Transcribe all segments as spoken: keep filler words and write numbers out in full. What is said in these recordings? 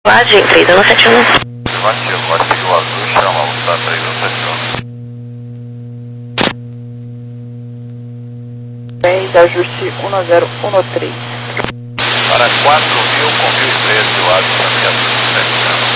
Quase, três um sete um. Afirmativo, pode seguir o azul, chama o tá três um sete um. dez, ajuste um zero um três. Para quatro mil com mil e treze, o ato também ajuste sete zero.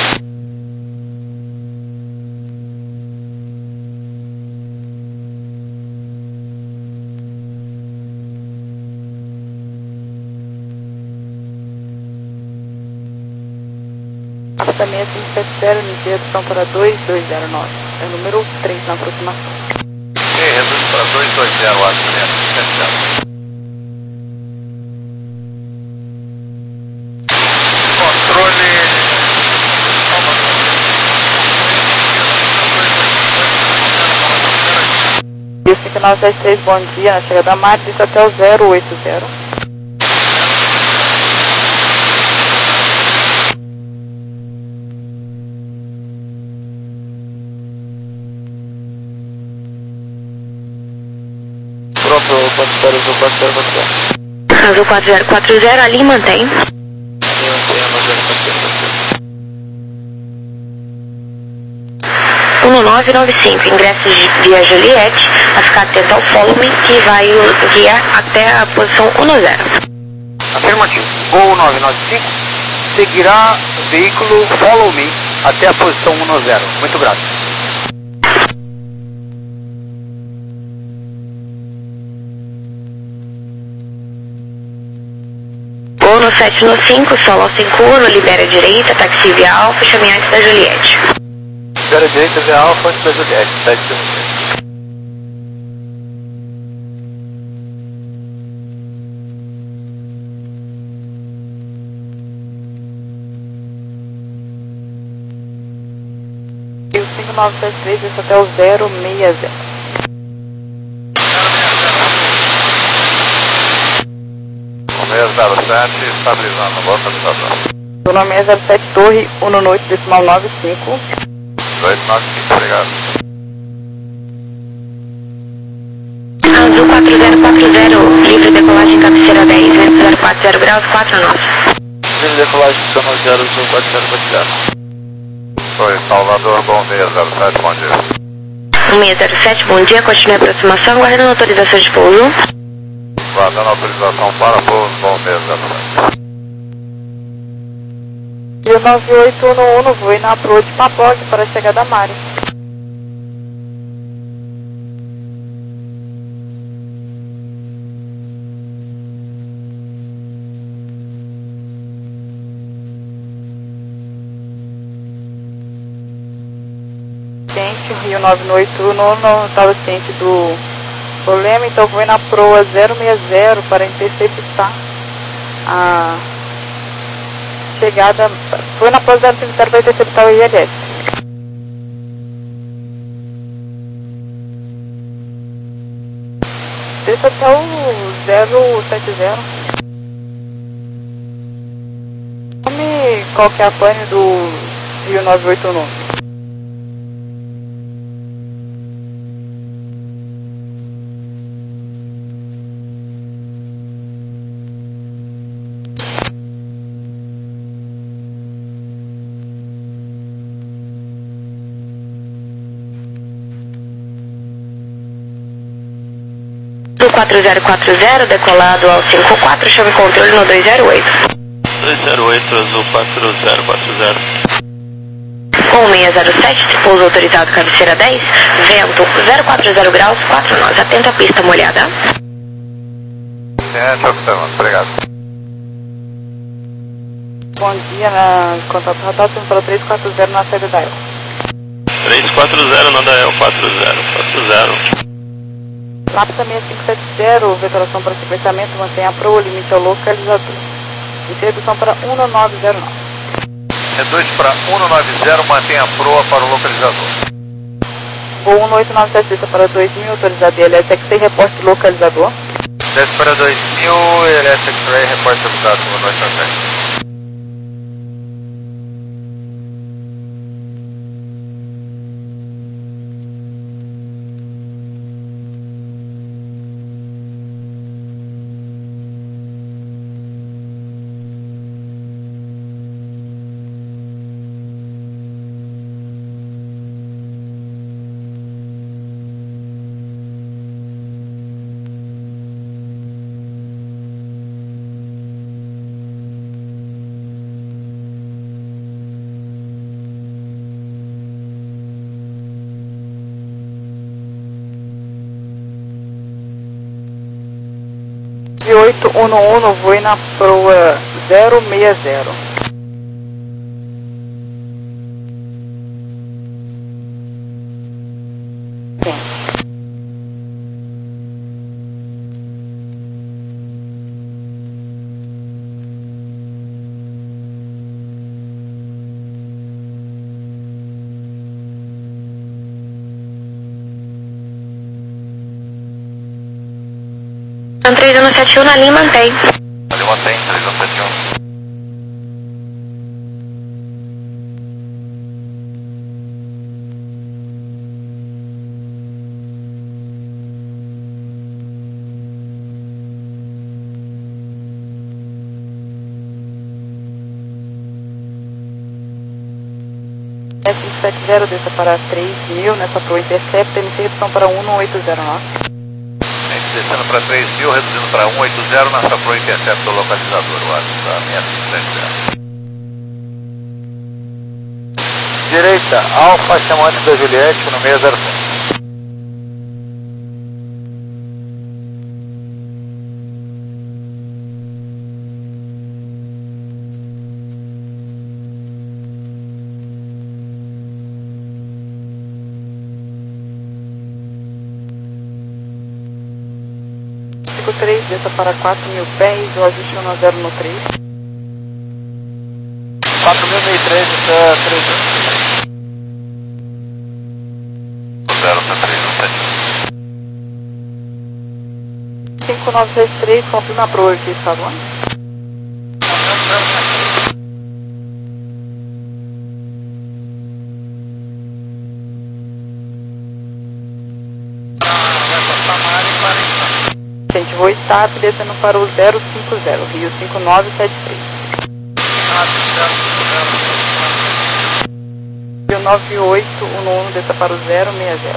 Pista seis cinco sete zero, iniciação para dois dois zero nove. É o número três na aproximação. Ok, reduz para dois dois zero, o ato também ajuste sete zero. Controle. cinco nove sete três, bom dia, na chegada da Mari, desça até o zero oito zero. Pronto, quatro zero, azul quatro zero quatro zero. Azul quatro zero quatro zero, ali mantém. um nove nove cinco, ingressos via Juliette, a ficar atento ao follow me que vai guiar até a posição um zero. Afirmativo. Gol nove nove cinco seguirá o veículo follow me até a posição um zero. Muito grato. Gol no sete no cinco, solo ao cinco um, libera a direita, taxi via Alfa, chame antes da Juliette. Espera direita, via Alfa, antes da Juliette, sete zero. E o cinco nove sete três, desça até o zero seis zero. seis zero sete, estabilizando o localizador. O nome é zero sete Torre, um noite, decimal nove cinco. dois nove cinco, obrigado. Azul quatro zero quatro zero, livre decolagem cabeceira dez, vento zero quatro zero graus, quatro nove. Livre decolagem, zero zero, azul quatro zero quatro zero. Oi, Salvador, bom dia, zero sete, bom dia. um seis zero sete, bom dia, continue a aproximação, guardando autorização de pouso. Guardando autorização para pouso, bom dia, zero sete. E o nove oito um um, voe na proa de Papog para a chegada da Mari. Ciente, o Rio nove oito um não estava ciente do problema, então voe na proa zero seis zero para interceptar a chegada, foi na proa zero cinco zero para interceptar o I L S. Desça até o zero sete zero. Nome, qual que é a pane do Rio nove oito um? quatro zero quatro zero, decolado ao cinco quatro, chame controle no dois zero oito. dois zero oito, azul quatro zero quatro zero. um seis zero sete, pouso autorizado cabeceira dez, vento zero quatro zero graus, quatro nove, atento à pista molhada. Ciente, observando, obrigado. Bom dia, na contato rotação para três quatro zero na saída da E L. três quatro zero, nada é o quatro zero, quatro zero. Lapsa seis cinco sete zero, vetoração para sequenciamento, mantenha a proa, limite ao localizador. Interrupção para um nove zero nove. Reduz para um nove zero, mantenha a proa para o localizador. Voo um oito nove sete para dois mil, autorizado I L S X-Ray, reporte localizador. Desce para dois mil, I L S X-Ray, repórter autorizado, boa noite, ok. nove oito um um, voe na proa zero seis zero. Sim. três um sete um na linha mantém. Ali mantém, três um sete um. S cinco sete zero, desça para três mil, nessa proa Intercept, M C redução para um oito zero nove. Descendo para três mil, reduzindo para um oito zero, nessa proa Intercept do localizador, o Atlas, da seis cinco sete zero. Direita, Alfa, chamante da Juliette, no seis zero cinco. cinco três, desça para quatro mil pés, o ajuste um zero no três. quatro mil e três, está três um. zero para três um sete um. cinco nove seis três, confirma a proa aqui, está bom? Gente, vou estar descendo para o zero cinco zero, Rio cinco nove sete três. Rio nove oito um um, desça para o zero seis zero.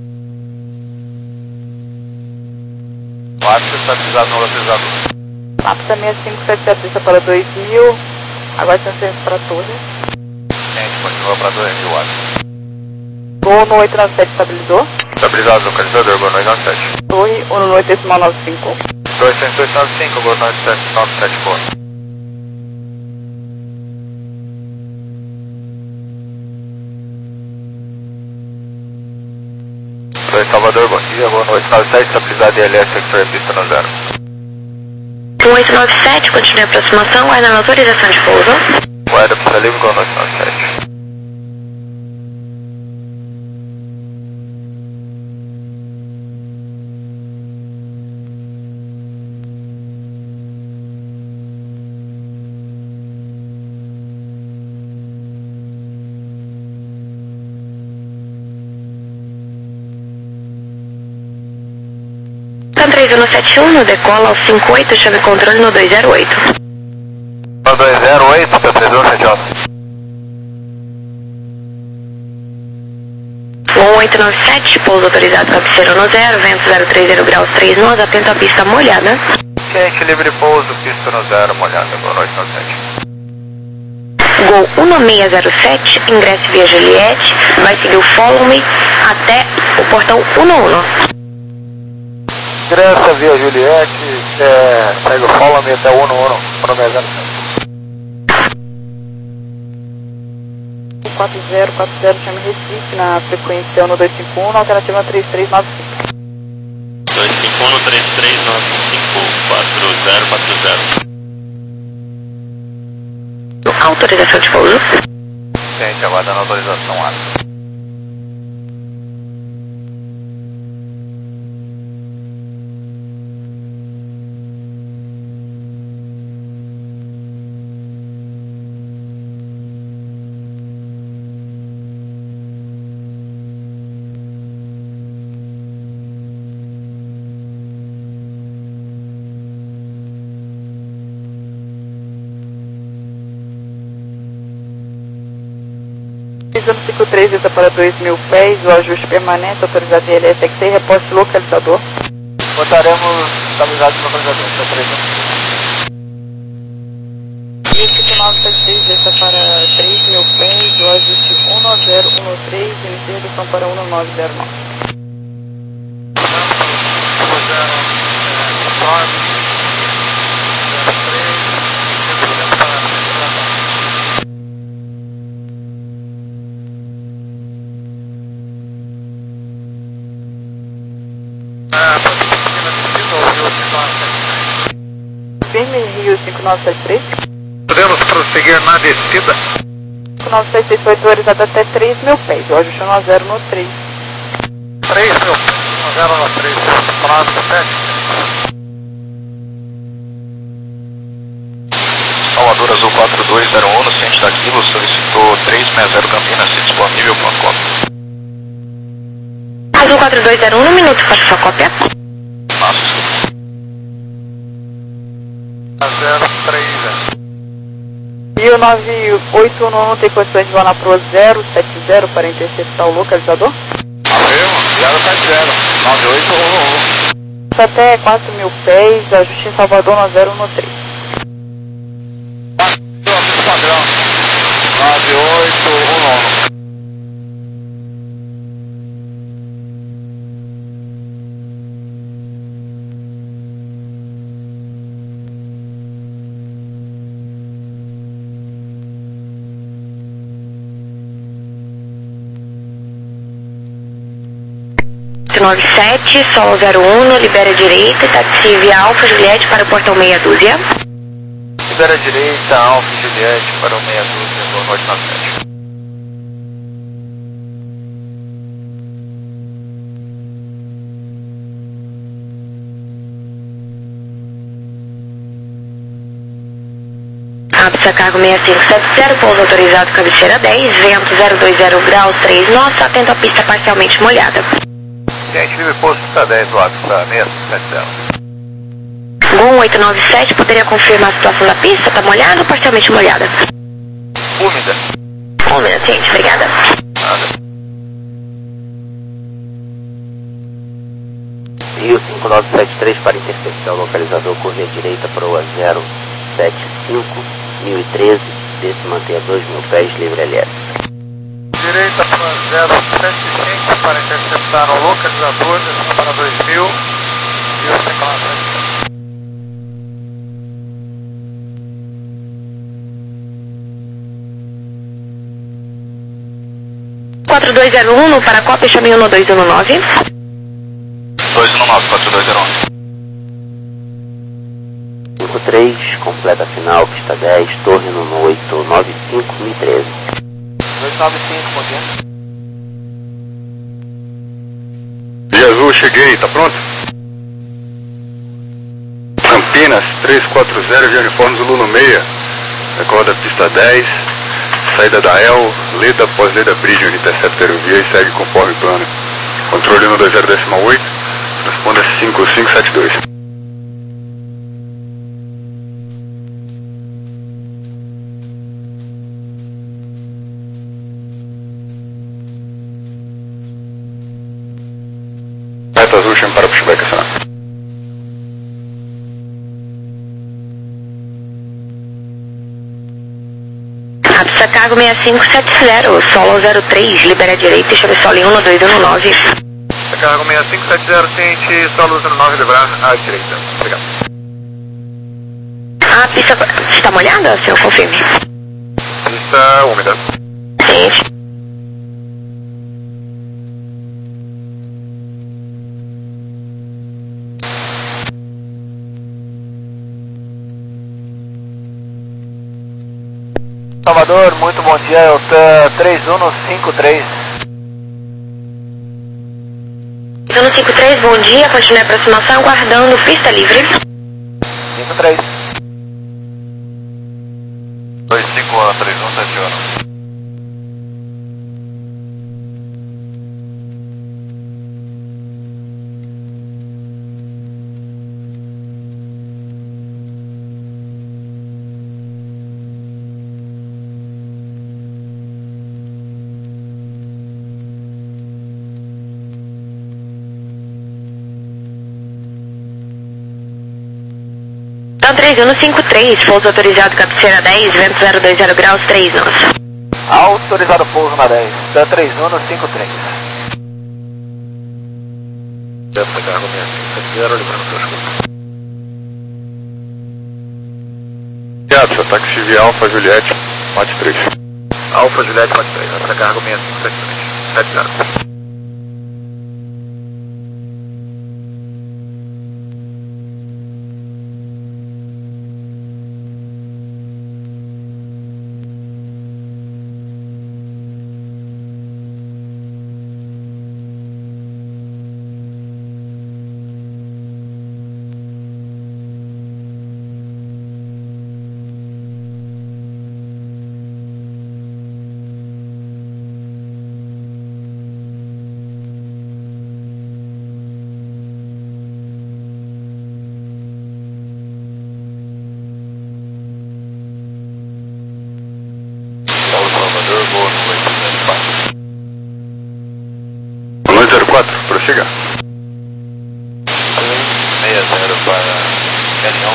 O Atlas está avisado no localizador. Lapsa seis cinco sete sete, desça para dois mil, agora transferência para a torre. Gente, continua para dois mil, Atlas. Gol no oito nove sete, estabilizou. Estabilizado, localizador, Gol nove nove sete. Torre um oito decimal nove cinco. dois seis dois nove cinco, Gol nove sete nove sete quatro. Oi, Salvador, bom dia, Gol oito nove sete, estabilizado I L S, sector pista no zero. um oito nove sete, continue a aproximação, guardando autorização de pouso. Guarda, pista livre, Gol oito nove sete. três um sete um, no decola ao cinco oito, chave controle no dois zero oito. No dois zero oito, para três um sete um. um oito nove sete, pouso autorizado cabeceira no zero, vento zero três zero graus três nós, atento à pista molhada. Gente, livre pouso, pista no zero, molhada, Gol oito nove sete. Gol um seis zero sete, ingresse via Juliette, vai seguir o Follow Me até o portão um um. Ingressa via Juliette, é, segue o Follow Me até o um um, no seis zero sete. quatro zero quatro zero, chame Recife na frequência um dois cinco um, na alternativa três três nove cinco. dois cinco um, três três nove cinco, quatro zero quatro zero. Autorização de pouso. Gente, aguardando autorização, Atlas. cinco três, desça para dois mil pés, o ajuste permanente, autorizado I L S X C, reposte localizador. Botaremos estabilizado no localizador, está três um. E cinco nove sete três, desça para três mil pés, o ajuste um nove zero um três, inicia redução para um nove zero nove. Firme Rio cinco nove sete três. Podemos prosseguir na descida. cinco nove sete três foi autorizado até três mil pés. Hoje o chão zero no três. três mil, zero no três, prazo sete. Salvador Azul quatro dois zero um, no ciente daquilo, solicitou três seis zero Campinas, se disponível, pronto, cópia. Azul quatro dois zero um, no minuto, faça sua cópia. Nossa, zero três. E o nove oito um não tem condições de voar na proa zero sete zero para interceptar o localizador? valeu, zero sete zero, nove oito um. Até quatro mil pés, ajuste em Salvador no zero no três. Padrão, nove oito um. nove sete, Solo zero um, libera a direita, táxi via Alfa Juliette para o portão meia dúzia. Libera a direita, Alfa Juliette para o meia dúzia, boa noite na sete. Apsa cargo seis cinco sete zero, pouso autorizado cabeceira dez, vento zero dois zero graus três nós, atento à pista parcialmente molhada. Gente, vive posto pista dez, do Apsa seis cinco sete zero. Gol oito nove sete, poderia confirmar a situação da pista? Está molhada ou parcialmente molhada? Úmida. Úmida, ciente, obrigada. Nada. Rio cinco nove sete três para interceptar o localizador, correr direita para o zero sete cinco, mil e treze, desse manter a dois mil pés, livre L S. Direita para zero sete cinco para interceptar o localizador, descendo para dois mil e o cinco nove sete. quatro dois zero um, no Paracópia, chame um dois um nove. dois um nove, quatro dois zero um. cinco três, completa final, pista dez, torre no oito nove cinco, mil e treze. dois nove cinco, bom dia. Dia Azul, cheguei, tá pronto? Campinas, três quatro zero de uniforme Zulu no meia. Recorda pista dez, saída da El, Leda após Leda Bridge, intercepta aerovia e segue conforme plano. Controle no dois zero decimal oito, responda cinco cinco sete dois. Meta Azul, chame para pushback, acionar. Apsa cargo seis cinco sete zero, Solo zero três, libera a direita e chame solo em um dois um nove. Cargo seis cinco sete zero, ciente, Solo zero nove, liberar à direita. Obrigado. A pista está molhada, senhor? Confirme. Pista úmida. Ciente. Salvador, muito bom dia, eu tô três um cinco três. Zona cinco três, bom dia, continue a aproximação, aguardando pista livre. cinco três. dois cinco um três um sete um. três um cinco três, pouso autorizado cabeceira dez, vento zero dois zero graus três nós. Autorizado pouso na dez, Dan três um cinco três. Delta cargo seis cinco sete zero, livrando seus contas. Táxi via Alfa Juliette, mate três. Alfa Juliette mate três, Delta cargo seis cinco sete três, sete zero. chegar. seis zero para Galeão.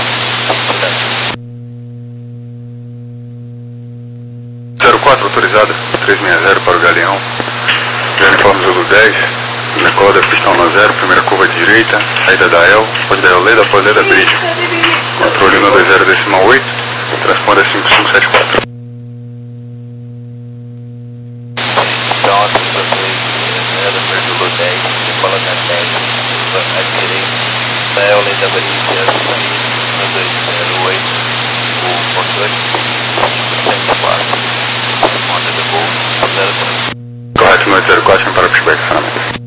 zero quatro autorizada, três seis zero para o Galeão. Uniforme Zulu dez, decoda pistão no zero, primeira curva de direita, saída da El, pode dar Leda, pode Leda Bridge. Controle no dois zero decimal oito, transponda cinco cinco sete quatro. Então, a pista dois zero para Zulu dez, decola na dez, à direita, da El, Leda Bridge, no dois zero oito, o controle cinco sete quatro, responda de voo zero três. Correto, noite zero quatro, para o pushback, estacionamento.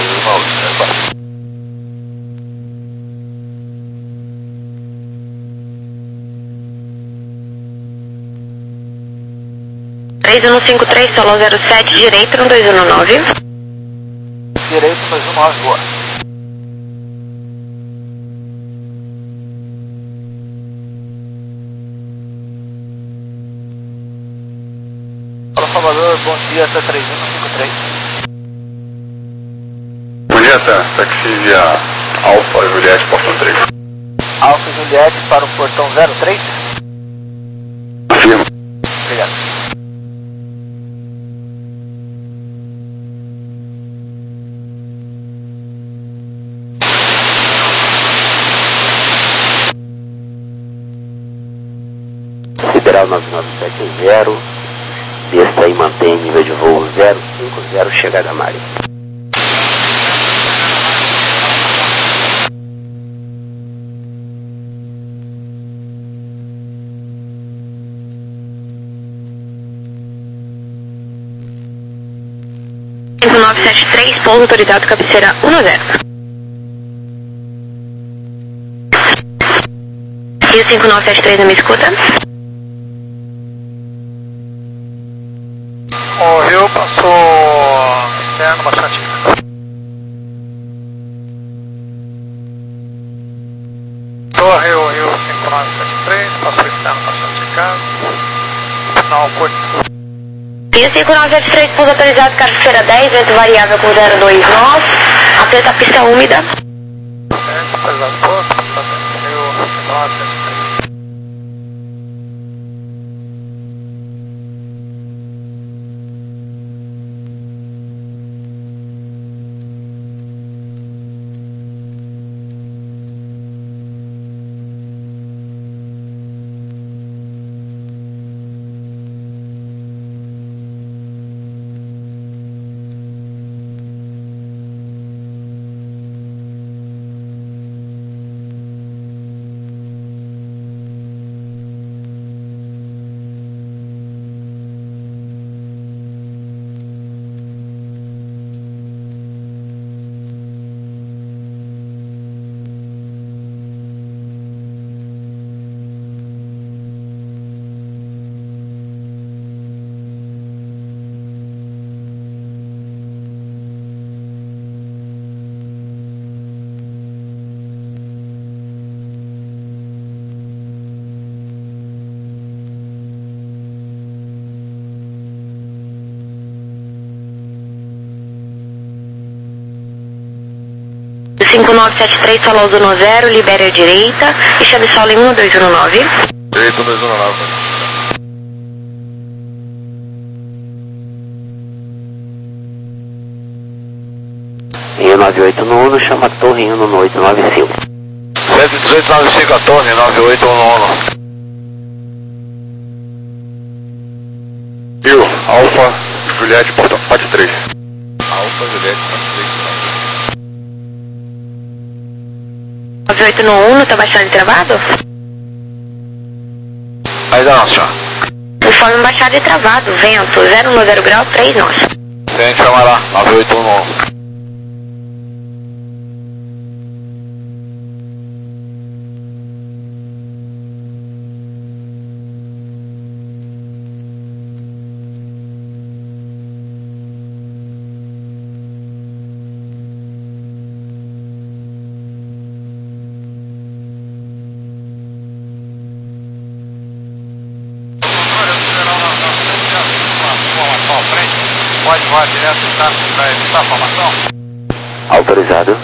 três um cinco três, solo zero sete, direito no dois um nove. Direito dois um nove, boa. Fala, Salvador, bom dia, tá três um cinco três. Bom dia, tá. Taxi via Alfa Juliette, portão três. Alfa Juliette para o portão zero três. Afirma. Obrigado. Sideral nove nove sete zero, desça e mantém nível de voo zero cinco zero, chegada a Mari. cinco nove sete três, pouso autorizado, cabeceira um zero. E o cinco nove sete três não me escuta? O Rio passou externo bastante. Torre, o Rio cinco nove sete três, passou externo bastante caro. Final Porto. E o cinco nove sete três, pouso autorizado, cabeceira dez, vento variável com zero dois nove, aperta a pista úmida. Vento autorizado posto, Rio cinco nove sete três. cinco nove sete três, solo um zero, libere a direita e chave solo em um dois um nove. Direito dois um nove. Rio nove oito um, chama a torre Rio no oito nove cinco. cento e dezoito nove cinco a torre, nove oito um um. Rio, Alfa Juliette, portão quatro três. Alfa Juliette quatro três. nove oito um, não tá baixado e travado? Ainda não, senhor. Informe baixado e travado, vento zero um zero grau, três nós. Gente, chama lá, nove oito um um. Pode voar direto, tá? Pra evitar a formação? Autorizado.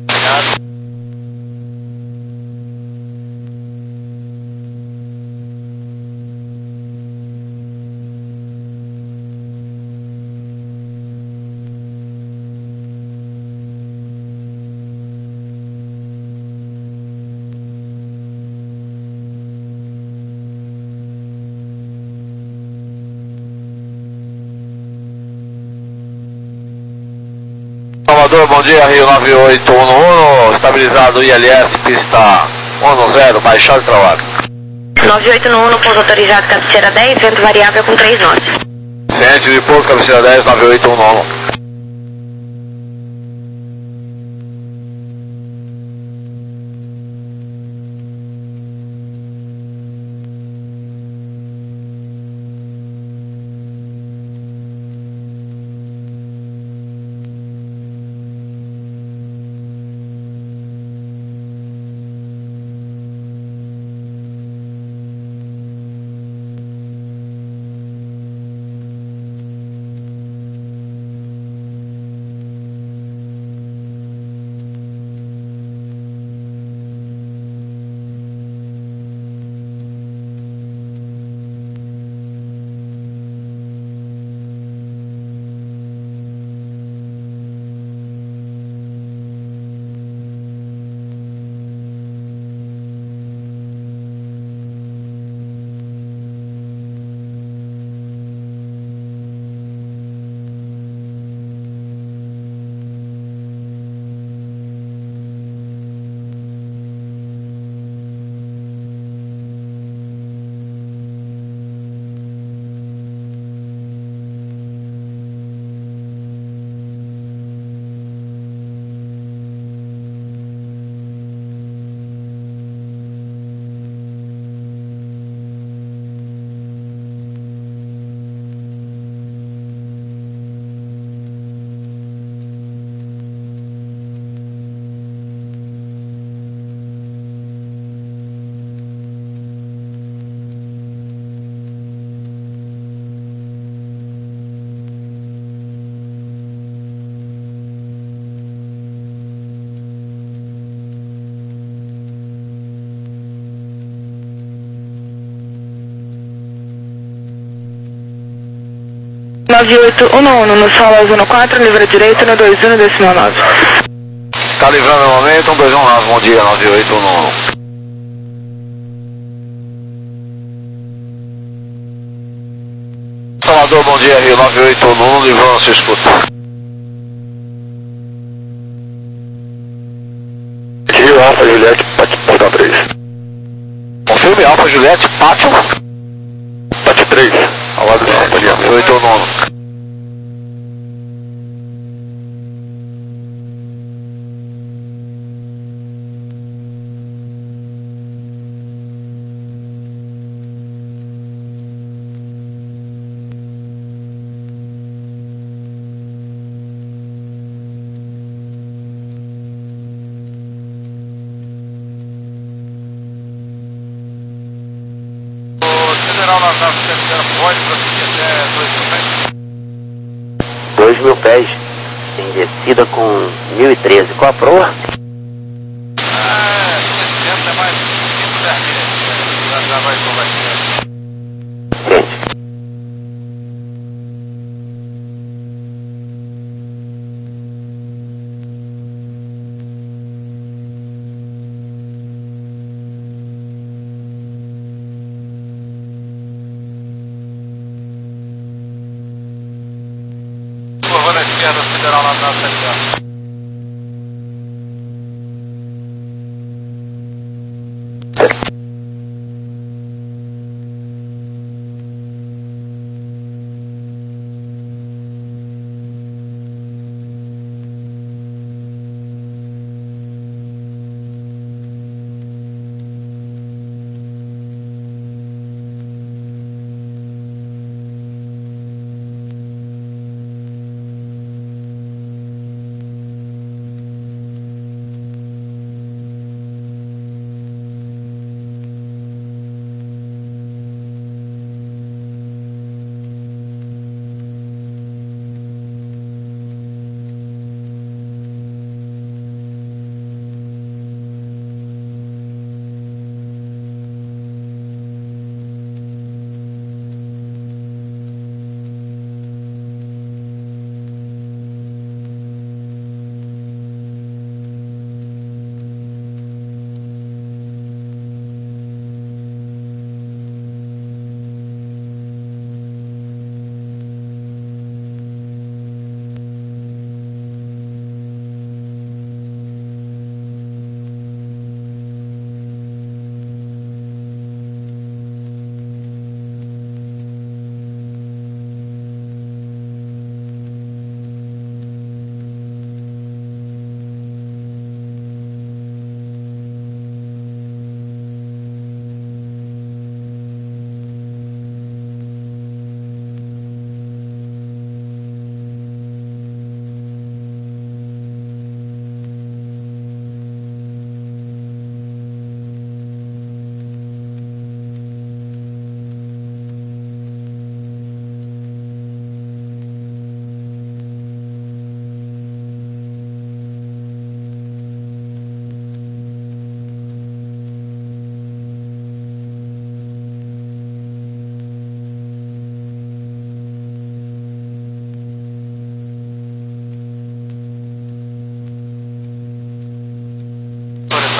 Salvador, bom dia, Rio nove oito um um, estabilizado I L S, pista um zero, baixado e travado. nove oito um um, pouso autorizado, cabeceira dez, vento variável com três nós. Ciente de pouso, cabeceira dez, nove oito um um. nove oito um um, no solo zona quatro, livre direito, no dois um, decimal nove. Tá livrando no momento, um dois um nove, bom dia, nove oito um um. Salvador, bom dia, Rio nove oito um um, livrando, se escuta. Rio Alfa Juliette, Pátio três. Confirme Alfa Juliette, Pátio. Pátio três, ao lado do Santaria. nove oito um um. Pode prosseguir até dois mil pés? dois mil pés, em descida com mil e treze. Qual a proa? Ah, seiscentos é mais cinco vermelhos. Já, já vai conversar. Gente. Na esquerda, Federal Natal sete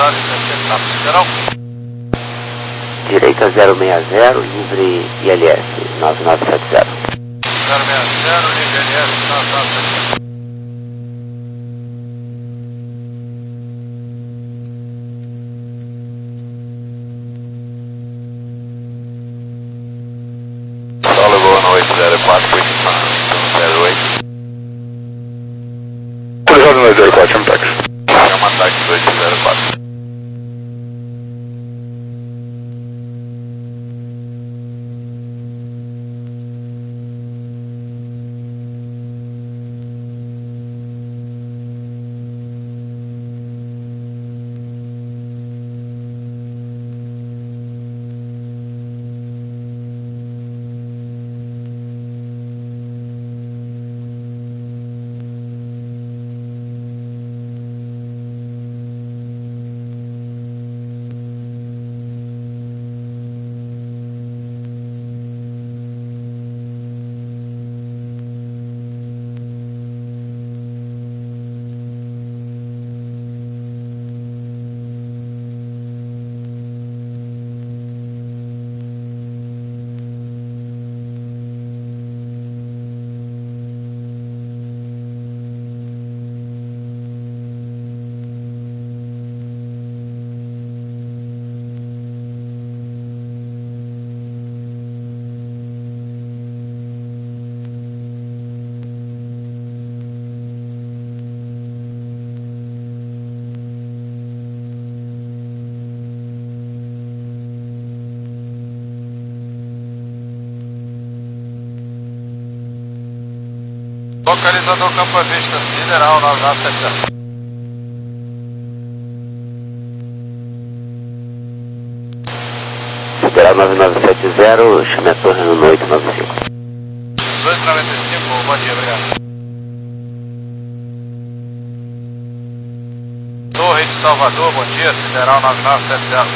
localizado interceptado. Sideral? Direita zero seis zero, livre I L S nove nove sete zero. zero seis zero, livre I L S nove nove sete zero. Solo Gol oito zero quatro, zero oito. Autorizado no zero quatro, chama táxi. Chama táxi oito zero quatro. Localizador Campo Vista, Sideral nove nove sete zero. Sideral nove nove sete zero, chame a torre no oito nove cinco. dezoito noventa e cinco, bom dia, obrigado. Torre de Salvador, bom dia, Sideral nove nove sete zero.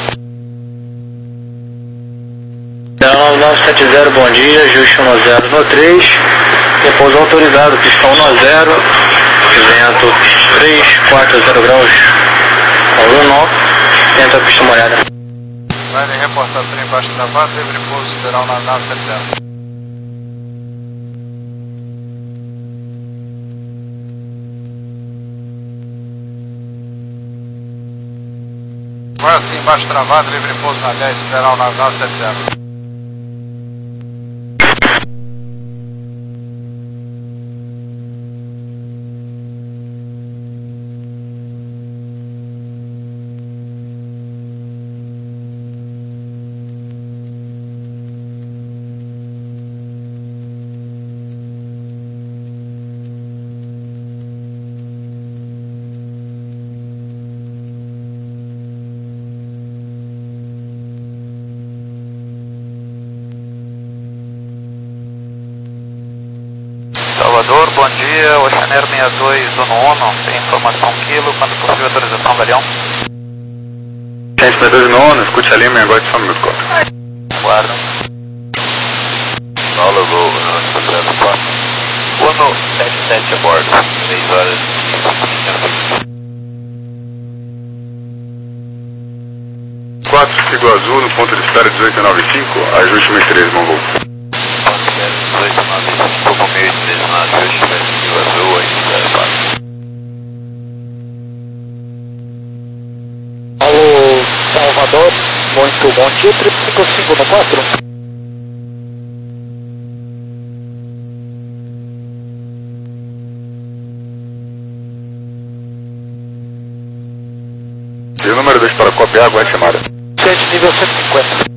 Sideral nove nove sete zero, bom dia, Justo um zero no três. Repouso autorizado, pista um zero, vento três, quatro zero graus, ao nó, tenta a pista molhada. Vai me reportar trem embaixo da base, livre pouso, Sideral nove nove sete zero. Vai assim, embaixo travado, livre pouso na dez, Sideral nove nove sete zero. Salvador, bom dia, Oceaneiro sessenta e dois um um, tem informação quilo, quando possível autorização, Galeão. sessenta e dois um um, escute a linha e aguarde só um minuto, quatro. Guarda. Solo Gol oito zero quatro. um sete sete a bordo, três horas e quatro, sigo azul no ponto de espera dezoito noventa e cinco, ajuste mil e treze, bom voo. dezoito noventa e cinco, com mil e treze na ajuste, Sigo azul oito zero quatro. Alô, Salvador, muito bom dia, três cinco cinco no quatro. E o número dois para copiar, aguarde chamada. sete, nível cento e cinquenta.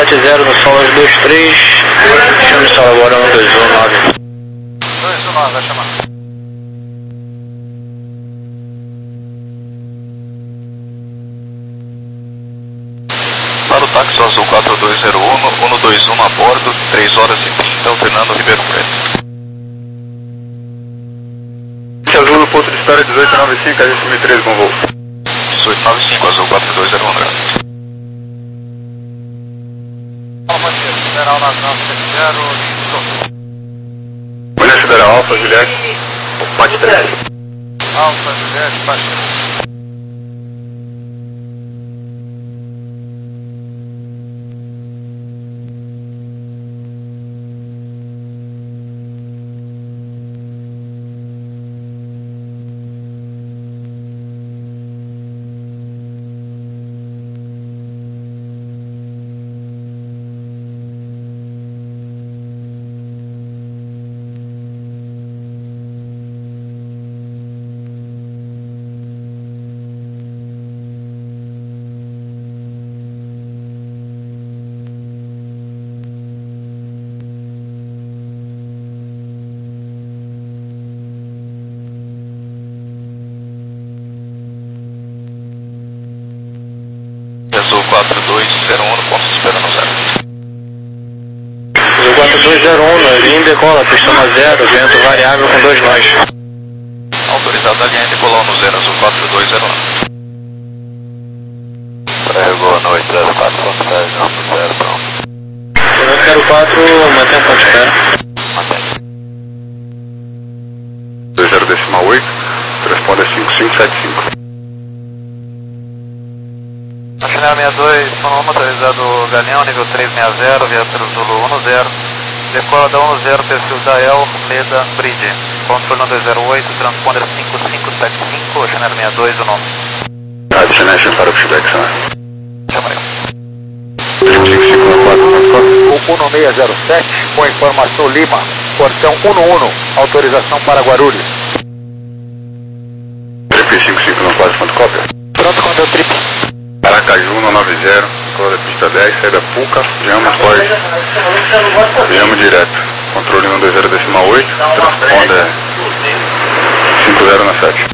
sete zero no Solas dois três. Chame só agora um dois um nove. dois um nove, vai chamar. Para o táxi azul quatro dois zero um, um dois um a bordo, três horas e trinta, alternando Ribeirão Preto. Azul no ponto de espera dezoito noventa e cinco, a gente treze com voo. dezoito noventa e cinco, azul quatro dois zero um, grado. Federal nove nove sete zero. Maria Federal Alfa, Juliette, Pate três. Alfa, Juliette, Pate três. Azul quatro dois zero um, ponto de espera no zero. Azul quatro dois zero um, na linha decola, pista no zero, vento variável com dois nós. Autorizado a linha decolar no zero, azul quatro dois zero um. Boa noite, zero quatro ponto dez, não, zero, pronto. zero quatro, mantém ponto de espera. Mantém. dois zero decimal oito, responde a cinco cinco sete cinco. Chanel sessenta e dois, sono um, autorizado Galeão, nível três seis zero, via pelo Zulu um zero. Decola da um zero, perfil da El, Leda, Bridge. Controle um dois zero oito, transponder cinco cinco sete cinco, Chanel sessenta e dois, o nome. Destination para o feedback, né? Chama aí. cinco cinco um quatro, um seis zero sete, com informação Lima, portão um um, autorização para Guarulhos. Trip cinco cinco um quatro, ponto cópia. Pronto, quando eu trip. Aracaju um nove zero, cola pista dez, saída Puca, Jama, Pós, Jama direto. Controle um dois zero decimal oito, transponder cinco zero na sete.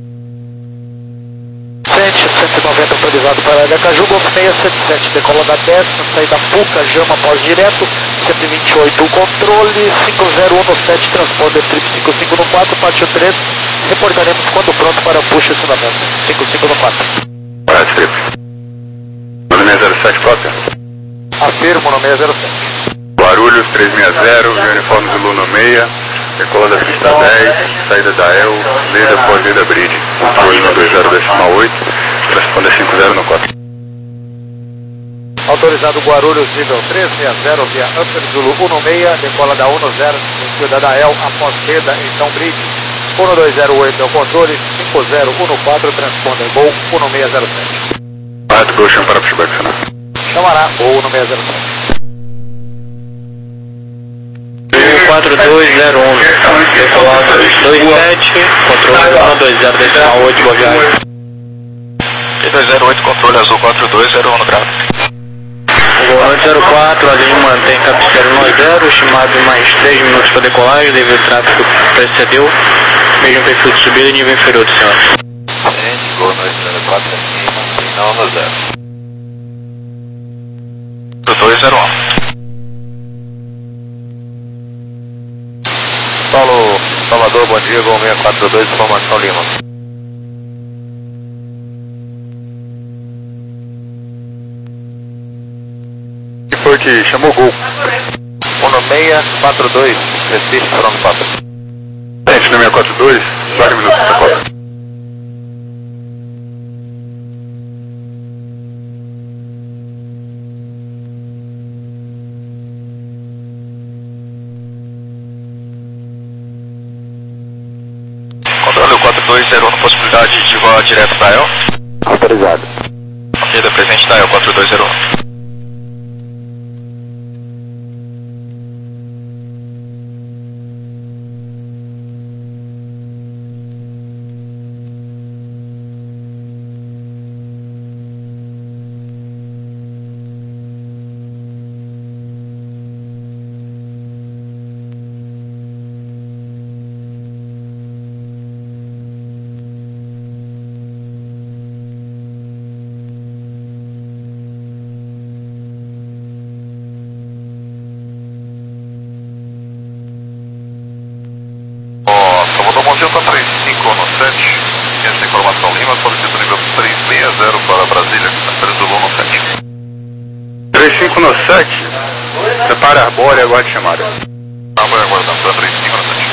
cento e noventa autorizado para Aracaju, Golf seis sete sete, decola da dez, saída Puca, Jama, Pós direto, cento e vinte e oito, controle cinco zero um sete, transponder trip cinco cinco um quatro, pátio três, reportaremos quando pronto para push e fundamento, cinco cinco um quatro. Para trip. seis zero sete, cópia. Afirmo no seis zero sete. Guarulhos três seis zero, uniforme Zulu no meia, decola da pista dez, saída da El, Leda pós Leda Bridge. Controle um dois zero decimal oito, responde cinco zero no quatro. Autorizado Guarulhos nível três seis zero, via Upper Zulu um seis, decola da um zero, sentido da El, após Leda, então Bridge. um dois zero oito é o controle, cinco zero um quatro, transponder Gol um seis zero sete. Correto, Gol, chama para o feedback, né? Chamará Gol um seis zero sete. quatro dois zero um, decolar dois sete, controle um dois zero decimal oito, boa viagem. dois zero oito, controle azul quatro dois zero um no grado. Volante zero quatro, a linha mantém captura no zero, estimado mais três minutos para decolagem, devido ao tráfego que precedeu, mesmo perfil de subida e nível inferior do senhor. Gente, boa noite, zero quatro aqui, mantém não no zero. dois zero um. Paulo, Salvador, bom dia, Gol seis quatro dois, informação Lima. Que foi que chamou Gol? um seis quatro dois, Recife, pronto, quatro. Gente, no seis quatro dois, quatro minutos para cópia. Controle quatro dois zero um, possibilidade de voar direto da El. Autorizado. Saída presente da El quatro dois zero um. cima, solicito nível três seis zero para Brasília, Santa Zulu no sete. três cinco no sete, prepare a arbora e aguarde chamada. Tá, vai aguardando, da três cinco no sete.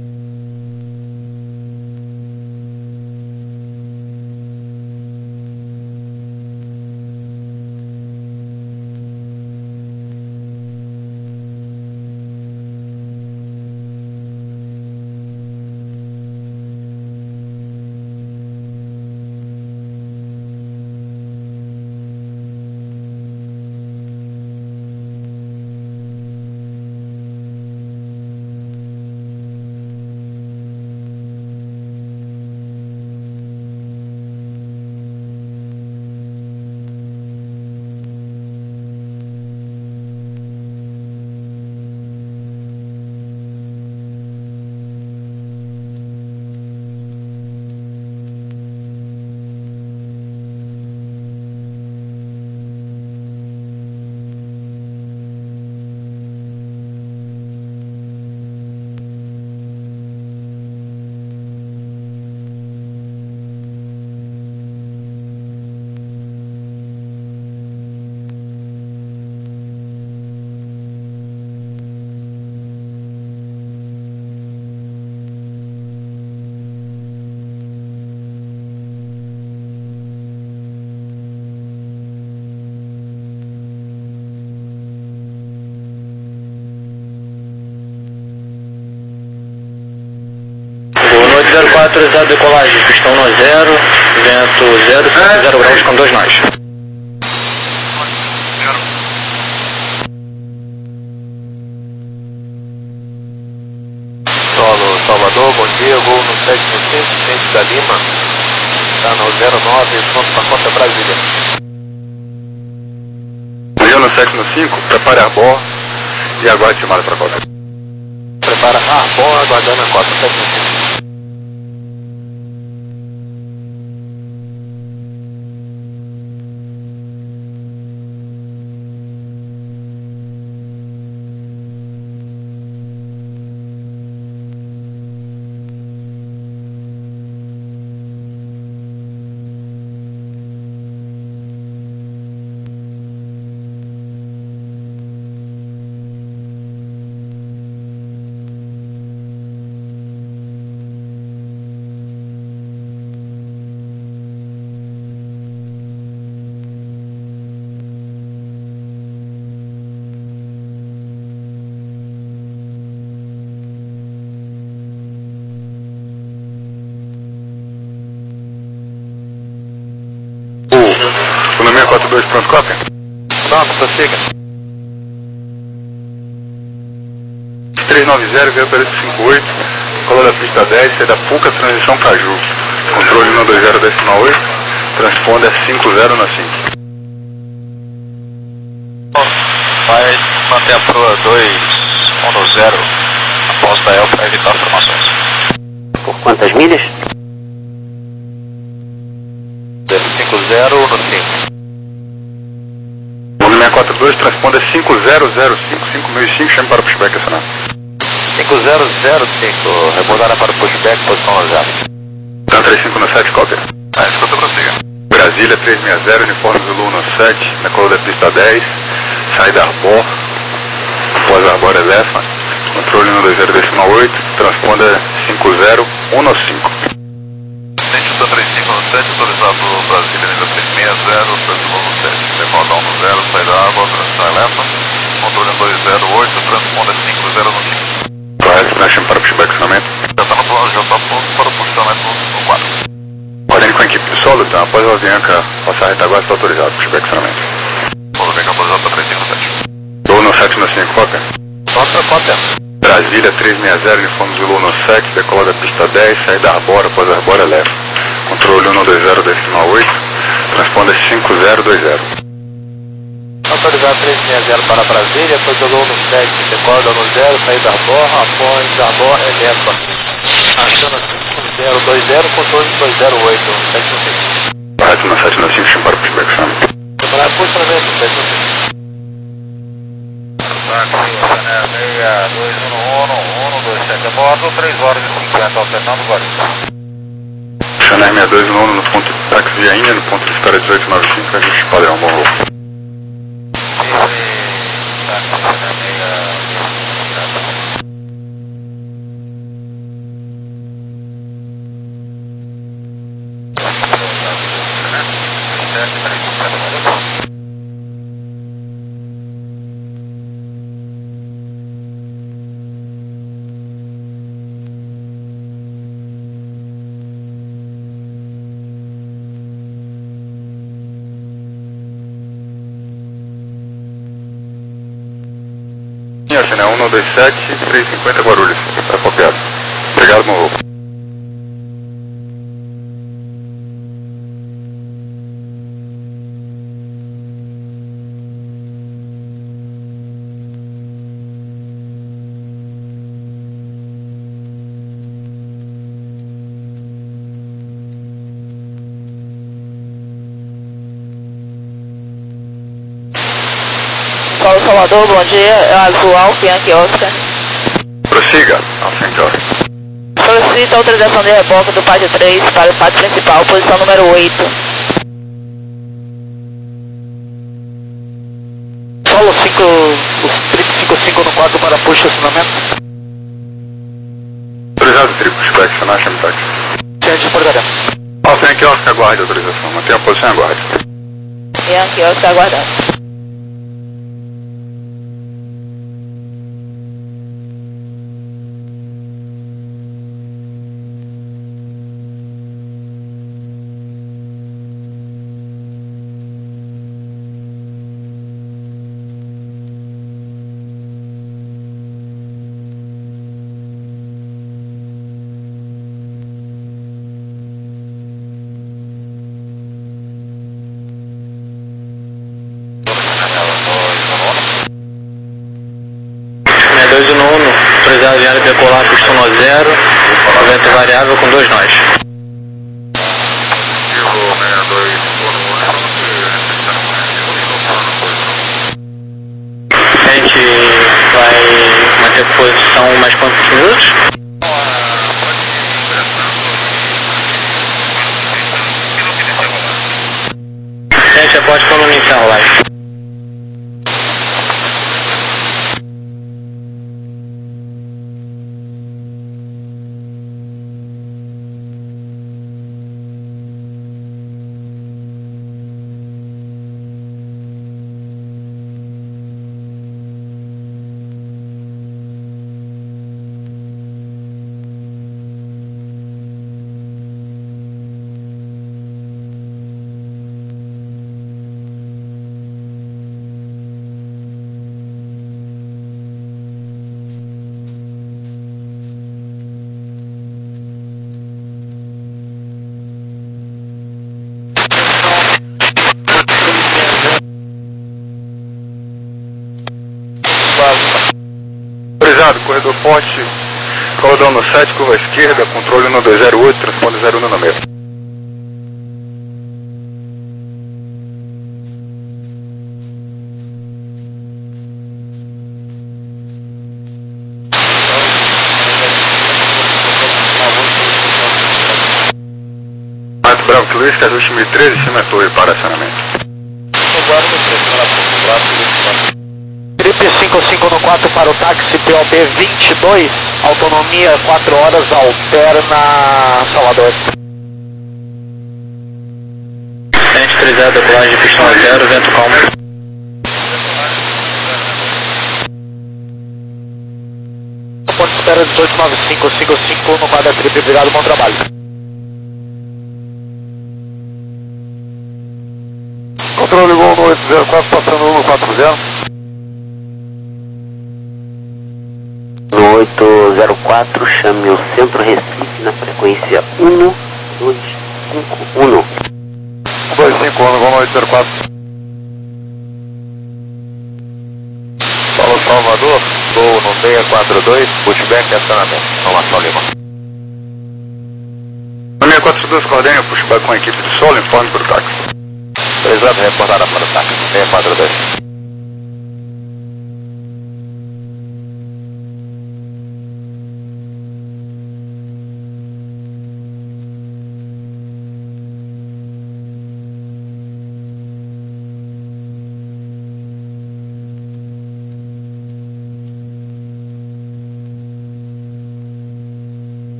zero quatro, exato decolagem, pistão no zero, vento zero, zero graus com dois nós. Solo Salvador, bom dia, voo no sete cinco, centro da Lima, está no zero nove, pronto para Costa Brasília. Eu no sete no cinco, prepare a arbor e aguarde chamada para a Costa. Prepara a arbor, aguardando a Costa sete no cinco. O nome é quatro dois, pronto, cópia? Pronto, prossiga. três nove zero, veio para cinco oito, cola da pista dez, saída Puca, transição Caju. Controle um dois zero decimal oito, transponder cinco zero na cinco. Vai manter a proa dois um no zero após da El para evitar formações. Por quantas milhas? cinco zero no cinco. O nome é quatro dois, transponder cinco zero zero cinco, cinco mil e cinco, chame para o pushback acionado. cinco zero zero cinco, repousada para o pushback, posição zero. Então três cinco no sete, cópia. Ah, escuta, prossiga. Brasília três seis zero, uniforme Zulu no sete, na cola da pista dez, saída arbor, após a arbor é décima, controle um dois zero decimal oito, transponder cinco zero um no cinco. Centro da três cinco no sete, autorizado Brasília nível três seis zero, Zulu no sete, decolada um no zero, saída água, transição eleva, controle um dois zero oito, transponder cinco zero no cinco. Correto, né, chame para o pushback acionamento. Já está no plano, já está pronto para o funcionamento no quatro. Coordenando com a equipe solo, então após a Avianca passar a retaguarda, está autorizado, pushback acionamento. Vamos ver que autorizado para três cinco no sete. Zulu no sete no cinco, cópia. Nossa, cópia. Brasília três seis zero, uniforme Zulu no sete, decola da pista dez, saída arbor, após a arbor é leve. Controle um dois zero decimal oito, transponder cinco zero dois zero. Autorizado três seis zero para Brasília, foi Zulu no sete, decolada no zero, saída arbor, após arbor é leva. Aciona cinco zero dois zero, controle dois zero oito, sete no cinco. Correto, no sete no cinco, chame para o pushback acionamento. Preparar posicionamento, sete no cinco. seis dois um um, um dois sete a bordo, três horas e cinquenta, alternando Guarita. Chanel zero seis dois nono no ponto de táxi Via Índia, no ponto de espera dezoito noventa e cinco, ajuste padrão, bom voo. Né, um dois sete, três cinquenta Guarulhos, está copiado. Obrigado, bom voo. Paulo Salvador, bom dia, é o Azul Alfa Yankee Oscar. Prossiga, Alfa Yankee Oscar. Solicita autorização de reboque do pátio três para o pátio principal, posição número oito. Solo cinco, os triplo cinco cinco no quadro para push acionamento. Autorizado triplo, pushback, acionar, chame táxi. Ciente por cadê? Alfa Yankee Oscar, aguarde a autorização, mantenha a posição e aguarde. Yankee Oscar aguardando. dois nono, autorizado viário decolar, pistão no zero, vento variável com dois nós. A gente vai manter a posição mais quantos minutos? A gente pode quando iniciar a live. Autorizado, corredor forte, cordão no sete, curva esquerda, controle no dois zero oito, transponder zero um no meio. Mato Branco Luiz, que ajuste mil e treze, cima torre para acionamento. Trip cinco cinco no quatro para o táxi P O B vinte e dois, autonomia quatro horas, alterna Salvador. Frente trisado, decolagem, pistão a zero, vento calmo. Ponto de espera dezoito nove cinco cinco cinco no quadro trip, obrigado, bom trabalho. Controle Gol no oito zero quatro, passando um no quatro zero. No oito zero quatro, chame o Centro Recife na frequência um dois cinco um. um dois cinco um, Gol no oito zero quatro. Paulo Salvador, Gol no seis quatro dois, pushback e acionamento. Informação Lima. No seis quatro dois, coordene o pushback com a equipe de solo, informe para o táxi. Autorizado, reportada para o táxi, seis quatro dois.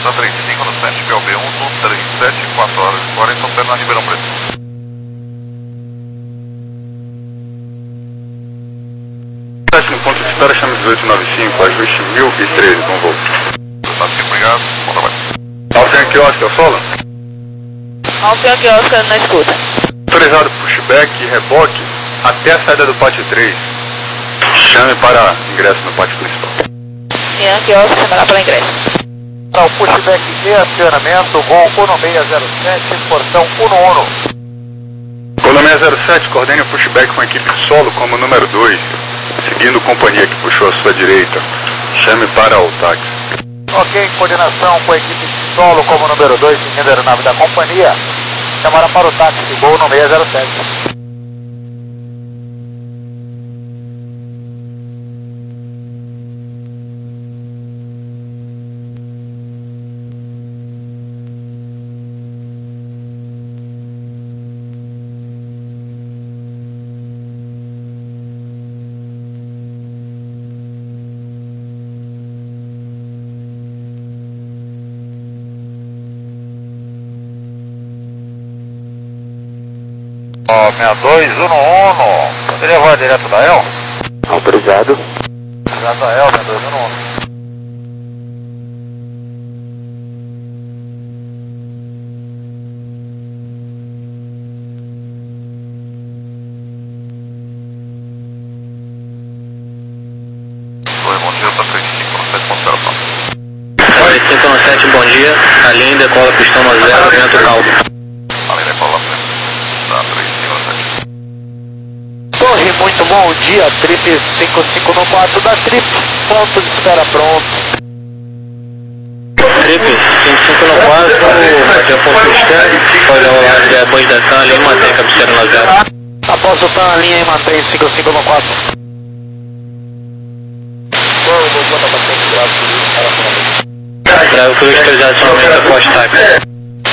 Delta trinta e cinco no sete P O B um, três sete, quatro horas e quarenta, pé na Ribeirão Preto. No ponto de espera, chama dezoito noventa e cinco, ajuste mil e treze, com voo. Tá sim, obrigado, bom trabalho. Alcem aqui, Oscar, solo. Alcem aqui, Oscar, na escuta. Autorizado pushback e reboque até a saída do pátio três. Chame para ingresso no pátio principal. Yankee Oscar, chamará para ingresso. Tá, o pushback e acionamento, Gol Uno seis zero sete, portão Uno Uno. Gol seis zero sete, coordene o pushback com a equipe solo como número dois, seguindo companhia que puxou à sua direita. Chame para o táxi. Ok, coordenação com a equipe solo como número dois, seguindo a aeronave da companhia. Chamará para o táxi, Gol seis zero sete. Ó, sessenta e dois, Uno Uno. Poderia voar direto da El? Autorizado. Direto da El, sessenta e dois, Uno Uno. Oi, bom dia, tá trinta e cinco no sete, consideração. trinta e cinco no sete, bom dia. A linha decola pistão no zero, vento caldo. A linha decola frente. Tá, trinta e cinco no sete. Torre, muito bom dia, Trip cinco cinco no quatro da Trip, ponto de espera pronto. Trip cinco cinco no quatro, até ponto de espera. Pode rolar depois da TAM ali e manter a cabeceira no zero. Após o TAM, a linha e mantém cinco cinco no quatro. Bravo Cruz, autorização após táxi.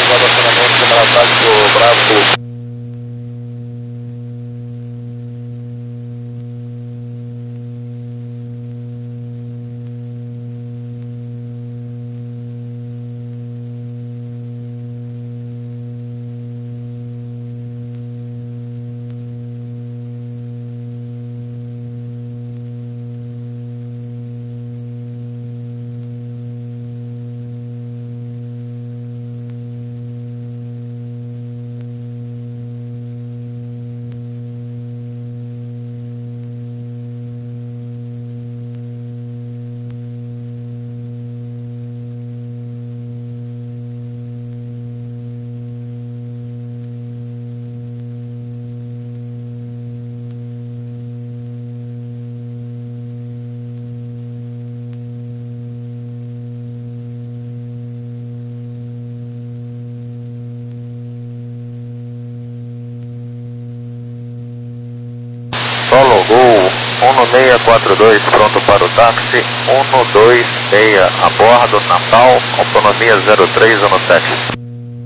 Solo Gol um seis quatro dois, pronto para o táxi, um dois seis a bordo, Natal, autonomia zero três um sete.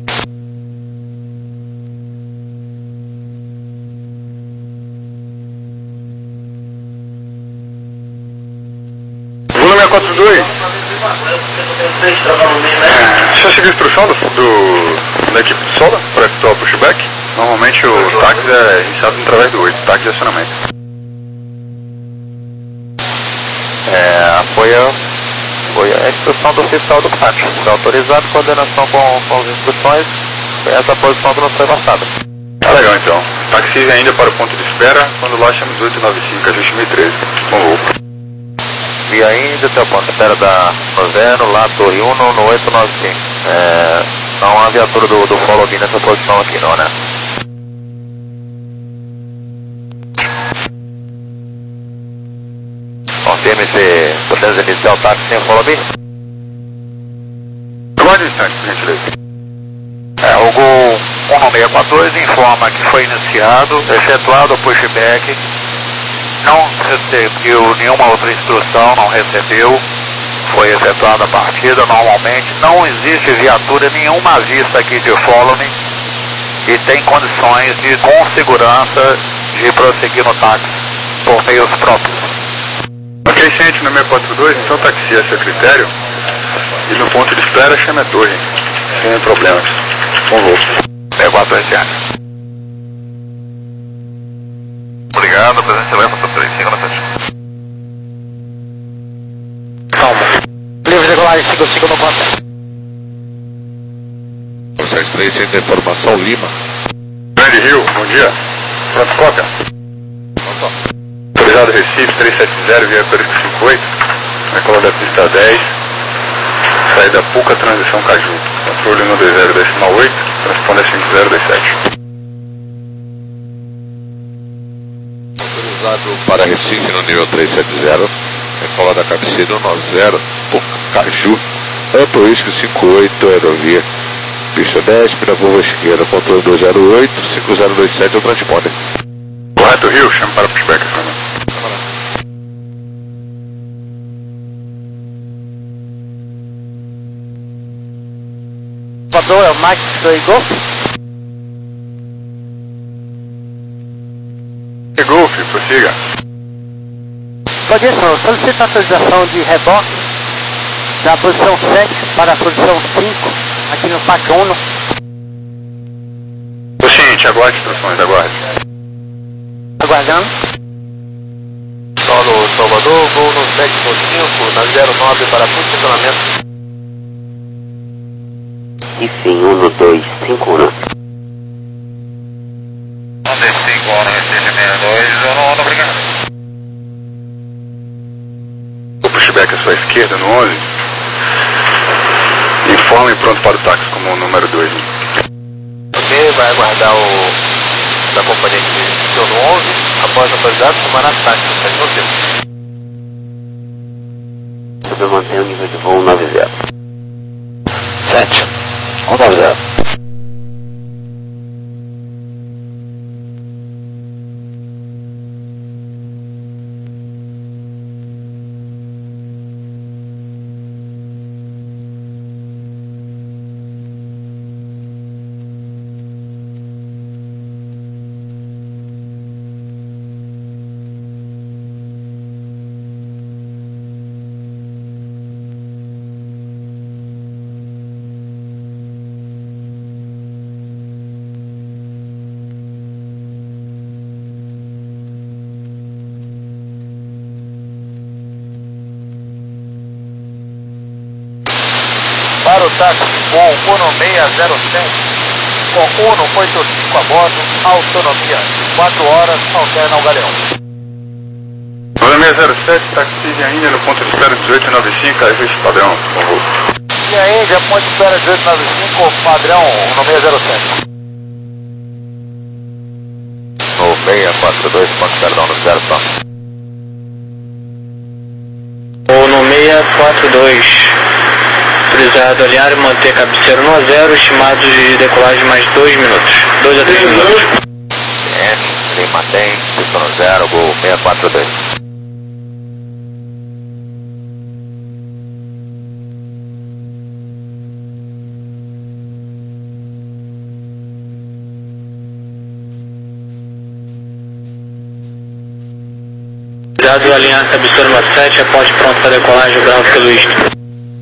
Gol seis quatro dois. Já chegou a instrução do, do, da equipe de solo para efetuar o pushback? Normalmente o táxi é iniciado através do oito, táxi de acionamento. É, foi a, foi a instrução do oficial do pátio. Foi autorizado, coordenação com, com as instruções, essa posição que não foi passada. Tá legal então. Taxi ainda para o ponto de espera, quando lá chama dezoito noventa e cinco, ajuste mil e treze, com voo. E ainda até o ponto de espera da Noveno, lá Torre um no oito nove cinco. É, não há viatura do, do follow me nessa posição aqui não, né? Confirme se podemos iniciar o táxi sem follow me. Aguarde um instante, por gentileza. É, o Gol um seis quatro dois informa que foi iniciado, efetuado o pushback, não recebeu nenhuma outra instrução, não recebeu, foi efetuada a partida normalmente, não existe viatura nenhuma à vista aqui de follow me e tem condições de, com segurança, de prosseguir no táxi por meios próprios. Ok, ciente no seis quatro dois, então taxi é seu critério. E no ponto de espera, chame a torre, sem problemas. Bom voo. É quatro S A. Obrigado, presença leva para três cinco na sete. Calma. Livre decolagem cinco cinco no contato. sete três, centro de informação, Lima. Grande Rio, bom dia. Pronto, cópia. Autorizado Recife trezentos e setenta, via Perico cinquenta e oito, decola da pista dez, saída Puca, transição Caju. Controle um dois zero decimal oito, transponder cinco zero dois sete. Autorizado para Recife no nível trezentos e setenta, decola da cabeceira um nove zero, Puca, Caju, amplo risco cinquenta e oito, aerovia. Pista dez, pira voo esquerda, controle dois zero oito, cinco zero dois sete, o transponder. Correto, Rio, chama para pushback, Fernando. Salvador é o Max do Golf? E Golf, prossiga. Bom dia, senhor. Solicito autorização de reboque da posição sete para a posição cinco, aqui no P A C Uno. O seguinte, aguarde instruções, aguarde. Aguardando. Solo Salvador, voo no sete cinco, na zero nove para funcionamento. E sim, um dois cinco um. um dois cinco um, Recife sessenta e dois, um, obrigado. O pushback à sua esquerda no onze. Informe pronto para o táxi como o número dois. Ok, vai aguardar o da companhia de instituição no onze, após autorizado, tomar a taxa, está de você. Sobre manter o nível de voo um nove zero. sete. um nove zero. Para o táxi com Uno seiscentos e sete, com Uno oitenta e cinco a bordo, autonomia quatro horas, alterna ao Galeão. Uno seiscentos e sete, táxi ainda no ponto de espera dezoito noventa e cinco, registro padrão, bom voo. E aí, já ponto de espera dezoito noventa e cinco, padrão Uno seiscentos e sete. No seiscentos e quarenta e dois, ponto perdão, no zero só. Ou no seiscentos e quarenta e dois. Autorizado alinhar e manter cabeceira no a zero, estimados de decolagem mais dois minutos. dois a três minutos. É, ele mantém, pista no zero, gol seiscentos e quarenta e dois. Autorizado alinhar cabeceira no a sete, após pronto para decolagem, o ground pelo isto.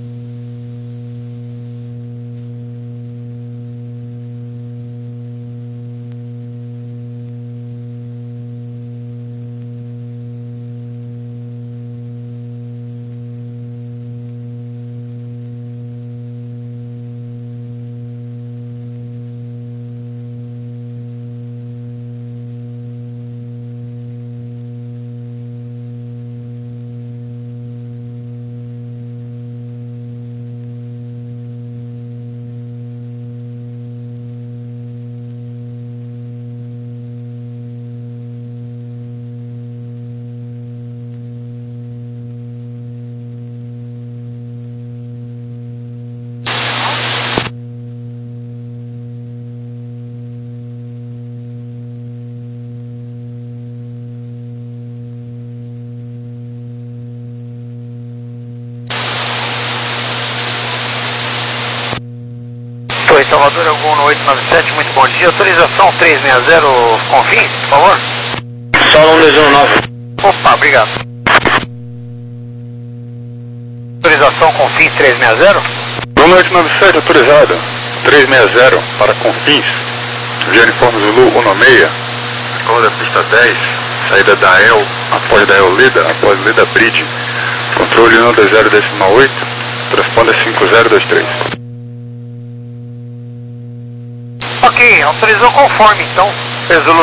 Salvador, algum oito nove sete, muito bom dia. Autorização trezentos e sessenta, confim, por favor. Solo um dois um nove. Opa, obrigado. Autorização confim trezentos e sessenta. Luna oito nove sete autorizado, três seis zero para Confins, via uniforme Zulu um seis, decola da pista dez, saída da El, após da El Leda, após Leda Bridge, controle um dois zero decimal oito, transponder cinco zero dois três. Ok, autorizou conforme então. Zulu